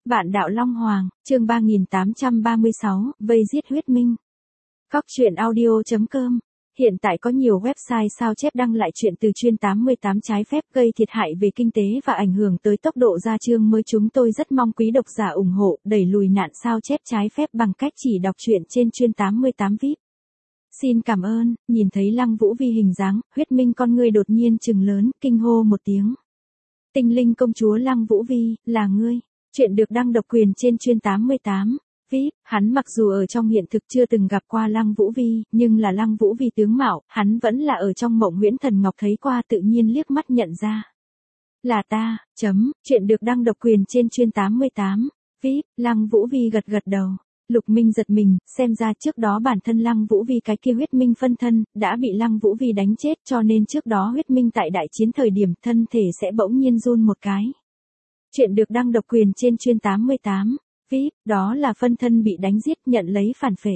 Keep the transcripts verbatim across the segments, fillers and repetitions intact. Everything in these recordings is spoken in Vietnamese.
Vạn đạo Long Hoàng, chương ba nghìn tám trăm ba mươi sáu, vây giết huyết minh. Cóc truyện audio chấm com. Hiện tại có nhiều website sao chép đăng lại chuyện từ chuyên tám mươi tám trái phép gây thiệt hại về kinh tế và ảnh hưởng tới tốc độ ra chương mới. Chúng tôi rất mong quý độc giả ủng hộ, đẩy lùi nạn sao chép trái phép bằng cách chỉ đọc truyện trên chuyên tám mươi tám víp. Xin cảm ơn. Nhìn thấy Lăng Vũ Vi hình dáng, huyết minh con người đột nhiên trừng lớn, kinh hô một tiếng. Tinh linh công chúa Lăng Vũ Vi, là ngươi. Chuyện được đăng độc quyền trên chuyên tám mươi tám víp. Hắn mặc dù ở trong hiện thực chưa từng gặp qua Lăng Vũ Vi, nhưng là Lăng Vũ Vi tướng mạo, hắn vẫn là ở trong mộng huyễn thần ngọc thấy qua, tự nhiên liếc mắt nhận ra. Là ta, chấm, chuyện được đăng độc quyền trên chuyên tám mươi tám víp. Lăng Vũ Vi gật gật đầu. Lục Minh giật mình, xem ra trước đó bản thân Lăng Vũ Vi cái kia huyết minh phân thân, đã bị Lăng Vũ Vi đánh chết, cho nên trước đó huyết minh tại đại chiến thời điểm thân thể sẽ bỗng nhiên run một cái. Chuyện được đăng độc quyền trên chuyên tám mươi tám víp, đó là phân thân bị đánh giết nhận lấy phản phệ.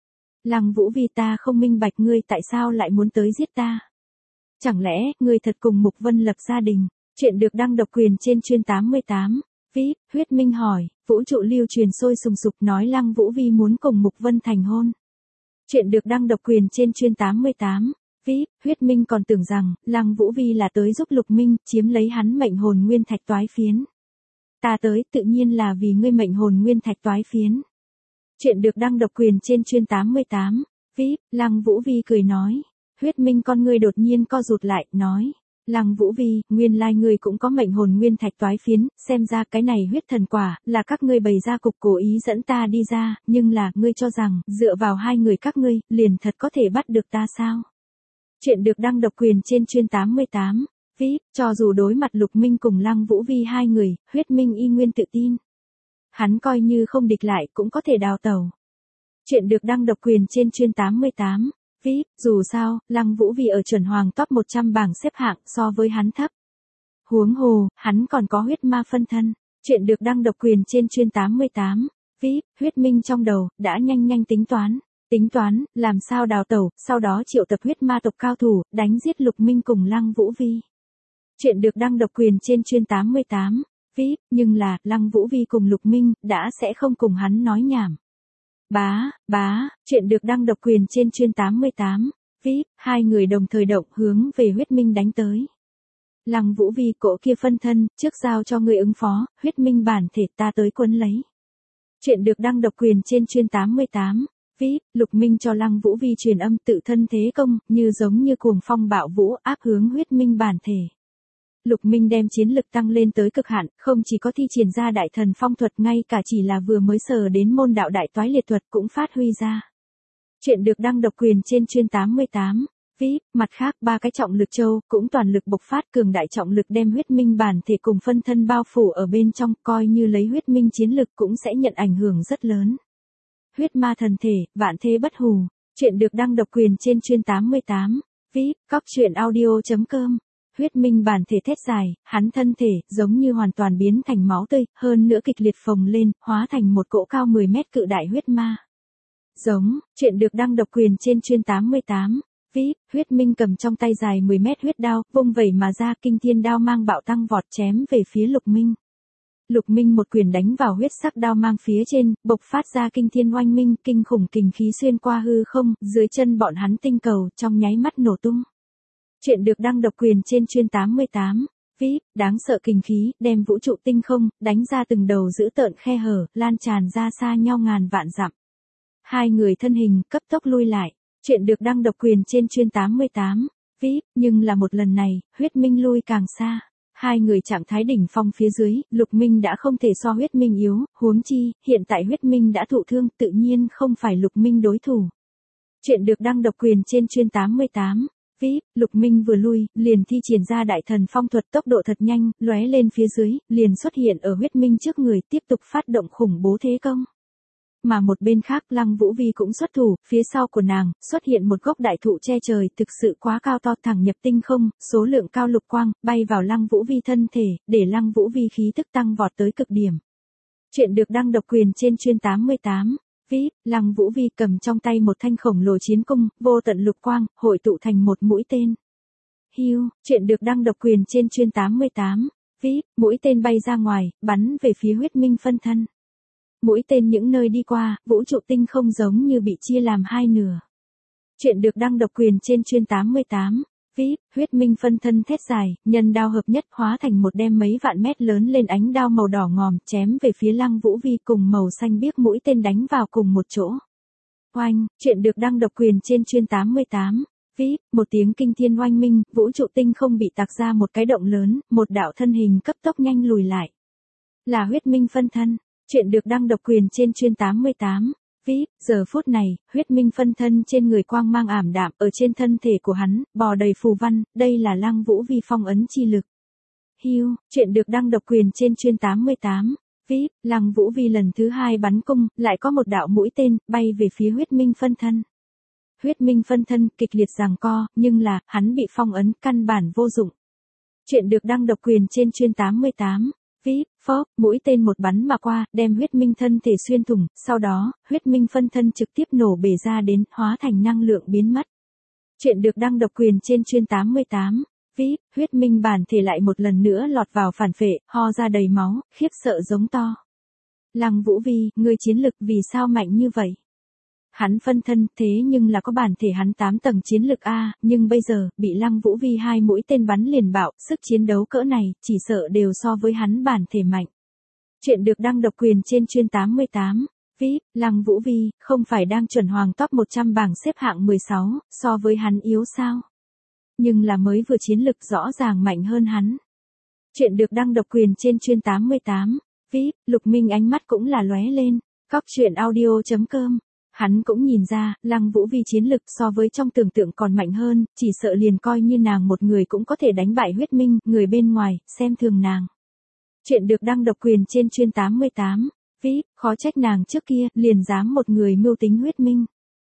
Lăng Vũ Vi, ta không minh bạch ngươi tại sao lại muốn tới giết ta. Chẳng lẽ, ngươi thật cùng Mục Vân lập gia đình? Chuyện được đăng độc quyền trên chuyên tám mươi tám víp, huyết minh hỏi, vũ trụ lưu truyền sôi sùng sục nói Lăng Vũ Vi muốn cùng Mục Vân thành hôn. Chuyện được đăng độc quyền trên chuyên tám mươi tám víp, huyết minh còn tưởng rằng, Lăng Vũ Vi là tới giúp Lục Minh, chiếm lấy hắn mệnh hồn nguyên thạch toái phiến. Ta tới, tự nhiên là vì ngươi mệnh hồn nguyên thạch toái phiến. Chuyện được đăng độc quyền trên chuyên tám mươi tám víp, Lăng Vũ Vi cười nói. Huyết minh con ngươi đột nhiên co rụt lại, nói. Lăng Vũ Vi, nguyên lai ngươi cũng có mệnh hồn nguyên thạch toái phiến, xem ra cái này huyết thần quả, là các ngươi bày ra cục cố ý dẫn ta đi ra, nhưng là, ngươi cho rằng, dựa vào hai người các ngươi, liền thật có thể bắt được ta sao? Chuyện được đăng độc quyền trên chuyên tám mươi tám víp, cho dù đối mặt Lục Minh cùng Lăng Vũ Vi hai người, huyết minh y nguyên tự tin. Hắn coi như không địch lại cũng có thể đào tẩu. Chuyện được đăng độc quyền trên chuyên tám mươi tám víp, dù sao, Lăng Vũ Vi ở chuẩn hoàng top một trăm bảng xếp hạng so với hắn thấp. Huống hồ, hắn còn có huyết ma phân thân. Chuyện được đăng độc quyền trên chuyên tám mươi tám víp, huyết minh trong đầu, đã nhanh nhanh tính toán. Tính toán, làm sao đào tẩu, sau đó triệu tập huyết ma tộc cao thủ, đánh giết Lục Minh cùng Lăng Vũ Vi. Chuyện được đăng độc quyền trên chuyên tám mươi tám víp, nhưng là, Lăng Vũ Vi cùng Lục Minh, đã sẽ không cùng hắn nói nhảm. Bá, bá, chuyện được đăng độc quyền trên chuyên tám mươi tám víp, hai người đồng thời động hướng về huyết minh đánh tới. Lăng Vũ Vi, cỗ kia phân thân, trước giao cho người ứng phó, huyết minh bản thể ta tới quấn lấy. Chuyện được đăng độc quyền trên chuyên tám mươi tám víp, Lục Minh cho Lăng Vũ Vi truyền âm tự thân thế công, như giống như cuồng phong bạo vũ áp hướng huyết minh bản thể. Lục Minh đem chiến lực tăng lên tới cực hạn, không chỉ có thi triển ra đại thần phong thuật, ngay cả chỉ là vừa mới sờ đến môn đạo đại toái liệt thuật cũng phát huy ra. Chuyện được đăng độc quyền trên chuyên tám mươi tám víp, mặt khác ba cái trọng lực châu cũng toàn lực bộc phát, cường đại trọng lực đem huyết minh bản thể cùng phân thân bao phủ ở bên trong, coi như lấy huyết minh chiến lực cũng sẽ nhận ảnh hưởng rất lớn. Huyết ma thần thể, vạn thế bất hủ. Chuyện được đăng độc quyền trên chuyên tám mươi tám víp, cóc truyện audio chấm com. Huyết minh bản thể thét dài, hắn thân thể, giống như hoàn toàn biến thành máu tươi, hơn nữa kịch liệt phồng lên, hóa thành một cỗ cao mười mét cự đại huyết ma. Giống, chuyện được đăng độc quyền trên chuyên tám mươi tám víp, huyết minh cầm trong tay dài mười mét huyết đao, vung vẩy mà ra, kinh thiên đao mang bạo tăng vọt chém về phía Lục Minh. Lục Minh một quyền đánh vào huyết sắc đao mang phía trên, bộc phát ra kinh thiên oanh minh, kinh khủng kình khí xuyên qua hư không, dưới chân bọn hắn tinh cầu, trong nháy mắt nổ tung. Chuyện được đăng độc quyền trên chuyên tám mươi tám víp, đáng sợ kình khí, đem vũ trụ tinh không, đánh ra từng đầu dữ tợn khe hở, lan tràn ra xa nhau ngàn vạn dặm. Hai người thân hình, cấp tốc lui lại. Chuyện được đăng độc quyền trên chuyên tám mươi tám víp, nhưng là một lần này, huyết minh lui càng xa. Hai người trạng thái đỉnh phong phía dưới, Lục Minh đã không thể so huyết minh yếu, huống chi, hiện tại huyết minh đã thụ thương, tự nhiên không phải Lục Minh đối thủ. Chuyện được đăng độc quyền trên chuyên tám mươi tám víp, Lục Minh vừa lui, liền thi triển ra đại thần phong thuật, tốc độ thật nhanh, lóe lên phía dưới, liền xuất hiện ở huyết minh trước người, tiếp tục phát động khủng bố thế công. Mà một bên khác, Lăng Vũ Vi cũng xuất thủ, phía sau của nàng, xuất hiện một gốc đại thụ che trời, thực sự quá cao to, thẳng nhập tinh không, số lượng cao lục quang, bay vào Lăng Vũ Vi thân thể, để Lăng Vũ Vi khí tức tăng vọt tới cực điểm. Chuyện được đăng độc quyền trên chuyên tám mươi tám víp, Lăng Vũ Vi cầm trong tay một thanh khổng lồ chiến cung, vô tận lục quang, hội tụ thành một mũi tên. Hưu, chuyện được đăng độc quyền trên chuyên tám mươi tám vê i pê, mũi tên bay ra ngoài, bắn về phía huyết minh phân thân. Mũi tên những nơi đi qua, vũ trụ tinh không giống như bị chia làm hai nửa. Chuyện được đăng độc quyền trên chuyên tám mươi tám. vê i pê, huyết minh phân thân thét dài, nhân đao hợp nhất hóa thành một đem mấy vạn mét lớn lên ánh đao màu đỏ ngòm chém về phía Lăng Vũ Vi cùng màu xanh biếc mũi tên đánh vào cùng một chỗ. Oanh, chuyện được đăng độc quyền trên chuyên tám mươi tám. vê i pê, một tiếng kinh thiên oanh minh, vũ trụ tinh không bị tạc ra một cái động lớn, một đạo thân hình cấp tốc nhanh lùi lại. Là huyết minh phân thân. Chuyện được đăng độc quyền trên chuyên tám mươi tám. vê i pê, giờ phút này, huyết minh phân thân trên người quang mang ảm đạm, ở trên thân thể của hắn, bò đầy phù văn, đây là Lăng Vũ Vi phong ấn chi lực. Hiu, chuyện được đăng độc quyền trên chuyên tám mươi tám. vê i pê, Lăng Vũ Vi lần thứ hai bắn cung, lại có một đạo mũi tên, bay về phía huyết minh phân thân. Huyết minh phân thân kịch liệt giằng co, nhưng là, hắn bị phong ấn, căn bản vô dụng. Chuyện được đăng độc quyền trên chuyên tám mươi tám. vê i pê, phốc, mũi tên một bắn mà qua, đem huyết minh thân thể xuyên thủng, sau đó, huyết minh phân thân trực tiếp nổ bể ra đến, hóa thành năng lượng biến mất. Chuyện được đăng độc quyền trên chuyên tám mươi tám. vê i pê, huyết minh bản thể lại một lần nữa lọt vào phản phệ, ho ra đầy máu, khiếp sợ giống to. Lăng Vũ Vi, ngươi chiến lực vì sao mạnh như vậy? Hắn phân thân, thế nhưng là có bản thể hắn tám tầng chiến lực A, nhưng bây giờ, bị Lăng Vũ Vi hai mũi tên bắn liền bạo, sức chiến đấu cỡ này, chỉ sợ đều so với hắn bản thể mạnh. Chuyện được đăng độc quyền trên chuyên tám mươi tám. vê i pê, Lăng Vũ Vi, không phải đang chuẩn hoàng top một trăm bảng xếp hạng mười sáu, so với hắn yếu sao? Nhưng là mới vừa chiến lực rõ ràng mạnh hơn hắn. Chuyện được đăng độc quyền trên chuyên tám mươi tám. vê i pê, Lục Minh ánh mắt cũng là lóe lên. Góc truyện audio chấm com. Hắn cũng nhìn ra, Lăng Vũ Vi chiến lực so với trong tưởng tượng còn mạnh hơn, chỉ sợ liền coi như nàng một người cũng có thể đánh bại huyết minh, người bên ngoài, xem thường nàng. Chuyện được đăng độc quyền trên chuyên tám mươi tám. vê i pê, khó trách nàng trước kia, liền dám một người mưu tính huyết minh.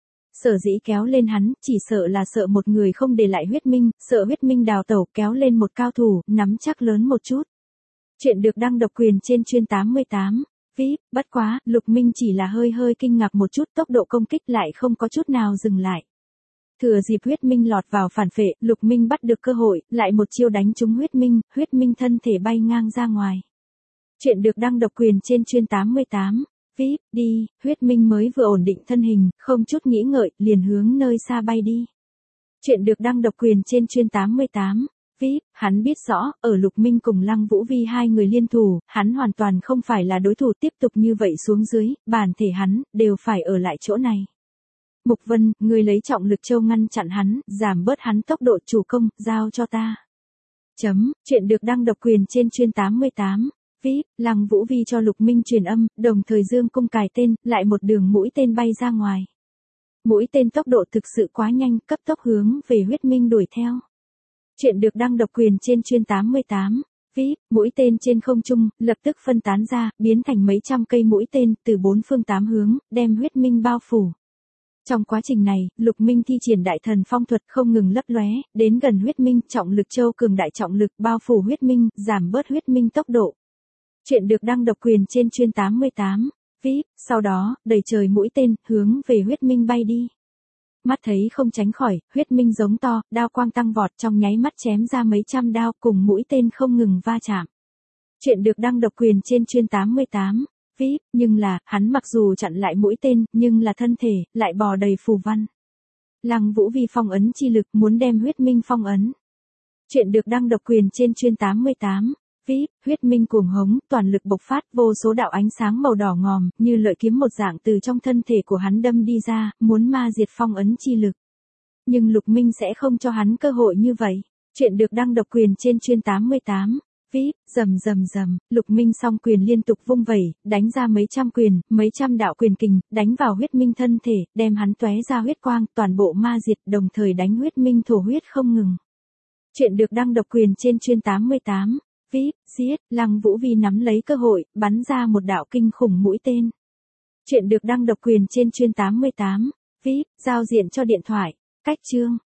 Sở dĩ kéo lên hắn, chỉ sợ là sợ một người không để lại huyết minh, sợ huyết minh đào tẩu kéo lên một cao thủ, nắm chắc lớn một chút. Chuyện được đăng độc quyền trên chuyên tám mươi tám. vê i pê, bất quá, Lục Minh chỉ là hơi hơi kinh ngạc một chút, tốc độ công kích lại không có chút nào dừng lại. Thừa dịp huyết minh lọt vào phản phệ, Lục Minh bắt được cơ hội, lại một chiêu đánh trúng huyết minh, huyết minh thân thể bay ngang ra ngoài. Chuyện được đăng độc quyền trên chuyên tám mươi tám. vê i pê, đi, huyết minh mới vừa ổn định thân hình, không chút nghĩ ngợi, liền hướng nơi xa bay đi. Chuyện được đăng độc quyền trên chuyên tám mươi tám. vê i pê, hắn biết rõ, ở Lục Minh cùng Lăng Vũ Vi hai người liên thủ, hắn hoàn toàn không phải là đối thủ, tiếp tục như vậy xuống dưới, bản thể hắn, đều phải ở lại chỗ này. Mục Vân, người lấy trọng lực châu ngăn chặn hắn, giảm bớt hắn tốc độ, chủ công, giao cho ta. Chấm, chuyện được đăng độc quyền trên chuyên tám mươi tám. vê i pê, Lăng Vũ Vi cho Lục Minh truyền âm, đồng thời dương cung cài tên, lại một đường mũi tên bay ra ngoài. Mũi tên tốc độ thực sự quá nhanh, cấp tốc hướng về huyết minh đuổi theo. Chuyện được đăng độc quyền trên chuyên tám mươi tám. vê i pê, mũi tên trên không trung, lập tức phân tán ra, biến thành mấy trăm cây mũi tên, từ bốn phương tám hướng, đem huyết minh bao phủ. Trong quá trình này, Lục Minh thi triển đại thần phong thuật không ngừng lấp lóe, đến gần huyết minh, trọng lực châu cường đại trọng lực bao phủ huyết minh, giảm bớt huyết minh tốc độ. Chuyện được đăng độc quyền trên chuyên tám mươi tám. vê i pê, sau đó, đầy trời mũi tên, hướng về huyết minh bay đi. Mắt thấy không tránh khỏi, huyết minh giống to, đao quang tăng vọt trong nháy mắt chém ra mấy trăm đao cùng mũi tên không ngừng va chạm. Chuyện được đăng độc quyền trên chuyên tám mươi tám. vê i pê, nhưng là, hắn mặc dù chặn lại mũi tên, nhưng là thân thể, lại bò đầy phù văn. Lăng Vũ Vi phong ấn chi lực muốn đem huyết minh phong ấn. Chuyện được đăng độc quyền trên chuyên tám mươi tám. vê i pê, huyết minh cuồng hống, toàn lực bộc phát, vô số đạo ánh sáng màu đỏ ngòm, như lợi kiếm một dạng từ trong thân thể của hắn đâm đi ra, muốn ma diệt phong ấn chi lực. Nhưng Lục Minh sẽ không cho hắn cơ hội như vậy. Chuyện được đăng độc quyền trên chuyên tám mươi tám. vê i pê, rầm rầm rầm, Lục Minh song quyền liên tục vung vẩy, đánh ra mấy trăm quyền, mấy trăm đạo quyền kình, đánh vào huyết minh thân thể, đem hắn tóe ra huyết quang, toàn bộ ma diệt, đồng thời đánh huyết minh thổ huyết không ngừng. Chuyện được đăng độc quyền trên chuyên tám mươi tám. vê i pê, giết, Lăng Vũ Vi nắm lấy cơ hội, bắn ra một đạo kinh khủng mũi tên. Chuyện được đăng độc quyền trên chuyên tám mươi tám. vê i pê, giao diện cho điện thoại. Cách chương.